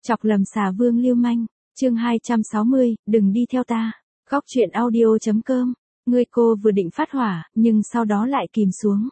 Chọc lầm xà vương lưu manh. Chương 260, đừng đi theo ta. Góc truyện audio.com. Cô vừa định phát hỏa, nhưng sau đó lại kìm xuống.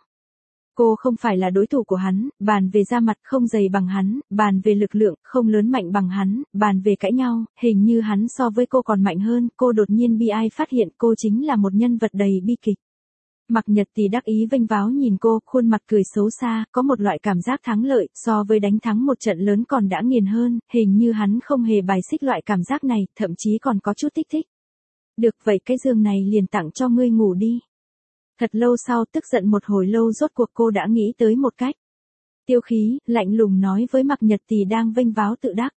Cô không phải là đối thủ của hắn, bàn về da mặt không dày bằng hắn, bàn về lực lượng không lớn mạnh bằng hắn, bàn về cãi nhau, hình như hắn so với cô còn mạnh hơn. Cô đột nhiên bi ai phát hiện cô chính là một nhân vật đầy bi kịch. Mạc Nhật thì đắc ý vênh váo nhìn cô, khuôn mặt cười xấu xa, có một loại cảm giác thắng lợi, so với đánh thắng một trận lớn còn đã nghiền hơn, hình như hắn không hề bài xích loại cảm giác này, thậm chí còn có chút thích. Được vậy cái giường này liền tặng cho ngươi ngủ đi. Thật lâu sau tức giận một hồi lâu rốt cuộc cô đã nghĩ tới một cách. Tiêu khí, lạnh lùng nói với Mạc Nhật thì đang vênh váo tự đắc.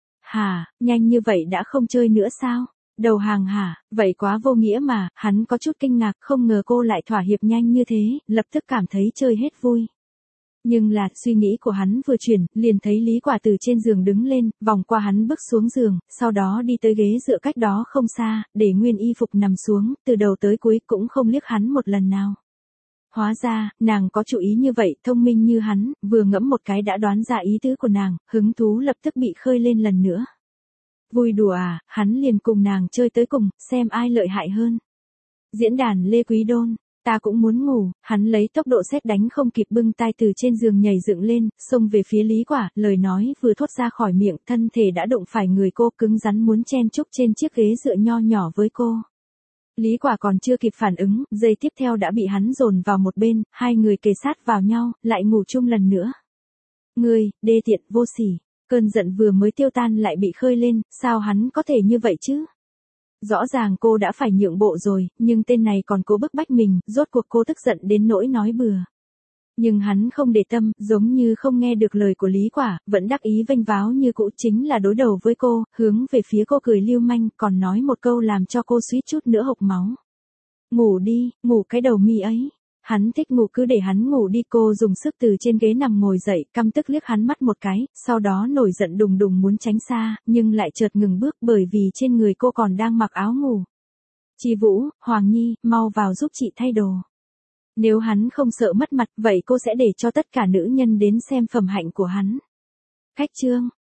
Hả, nhanh như vậy đã không chơi nữa sao? Đầu hàng hả, vậy quá vô nghĩa mà. Hắn có chút kinh ngạc, không ngờ cô lại thỏa hiệp nhanh như thế, lập tức cảm thấy chơi hết vui. Nhưng là, suy nghĩ của hắn vừa chuyển, liền thấy Lý Quả từ trên giường đứng lên, vòng qua hắn bước xuống giường, sau đó đi tới ghế dựa cách đó không xa, để nguyên y phục nằm xuống, từ đầu tới cuối cũng không liếc hắn một lần nào. Hóa ra, nàng có chủ ý như vậy, thông minh như hắn, vừa ngẫm một cái đã đoán ra ý tứ của nàng, hứng thú lập tức bị khơi lên lần nữa. Vui đùa à, hắn liền cùng nàng chơi tới cùng, xem ai lợi hại hơn. Diễn đàn Lê Quý Đôn. Ta cũng muốn ngủ. Hắn lấy tốc độ sét đánh không kịp bưng tay từ trên giường nhảy dựng lên, xông về phía Lý Quả, lời nói vừa thốt ra khỏi miệng, thân thể đã đụng phải người cô, cứng rắn muốn chen chúc trên chiếc ghế dựa nho nhỏ với cô. Lý Quả còn chưa kịp phản ứng, giây tiếp theo đã bị hắn dồn vào một bên, hai người kề sát vào nhau, lại ngủ chung lần nữa. Ngươi, đê tiện, vô sỉ. Cơn giận vừa mới tiêu tan lại bị khơi lên, sao hắn có thể như vậy chứ? Rõ ràng cô đã phải nhượng bộ rồi, nhưng tên này còn cố bức bách mình, rốt cuộc cô tức giận đến nỗi nói bừa. Nhưng hắn không để tâm, giống như không nghe được lời của Lý Quả, vẫn đắc ý vênh váo như cũ, chính là đối đầu với cô, hướng về phía cô cười lưu manh, còn nói một câu làm cho cô suýt chút nữa hộc máu. Ngủ đi, ngủ cái đầu mi ấy. Hắn thích ngủ cứ để hắn ngủ đi. Cô dùng sức từ trên ghế nằm ngồi dậy, căm tức liếc hắn mắt một cái, sau đó nổi giận đùng đùng muốn tránh xa, nhưng lại chợt ngừng bước bởi vì trên người cô còn đang mặc áo ngủ. Chi Vũ, Hoàng Nhi, mau vào giúp chị thay đồ. Nếu hắn không sợ mất mặt, vậy cô sẽ để cho tất cả nữ nhân đến xem phẩm hạnh của hắn. Khách trương,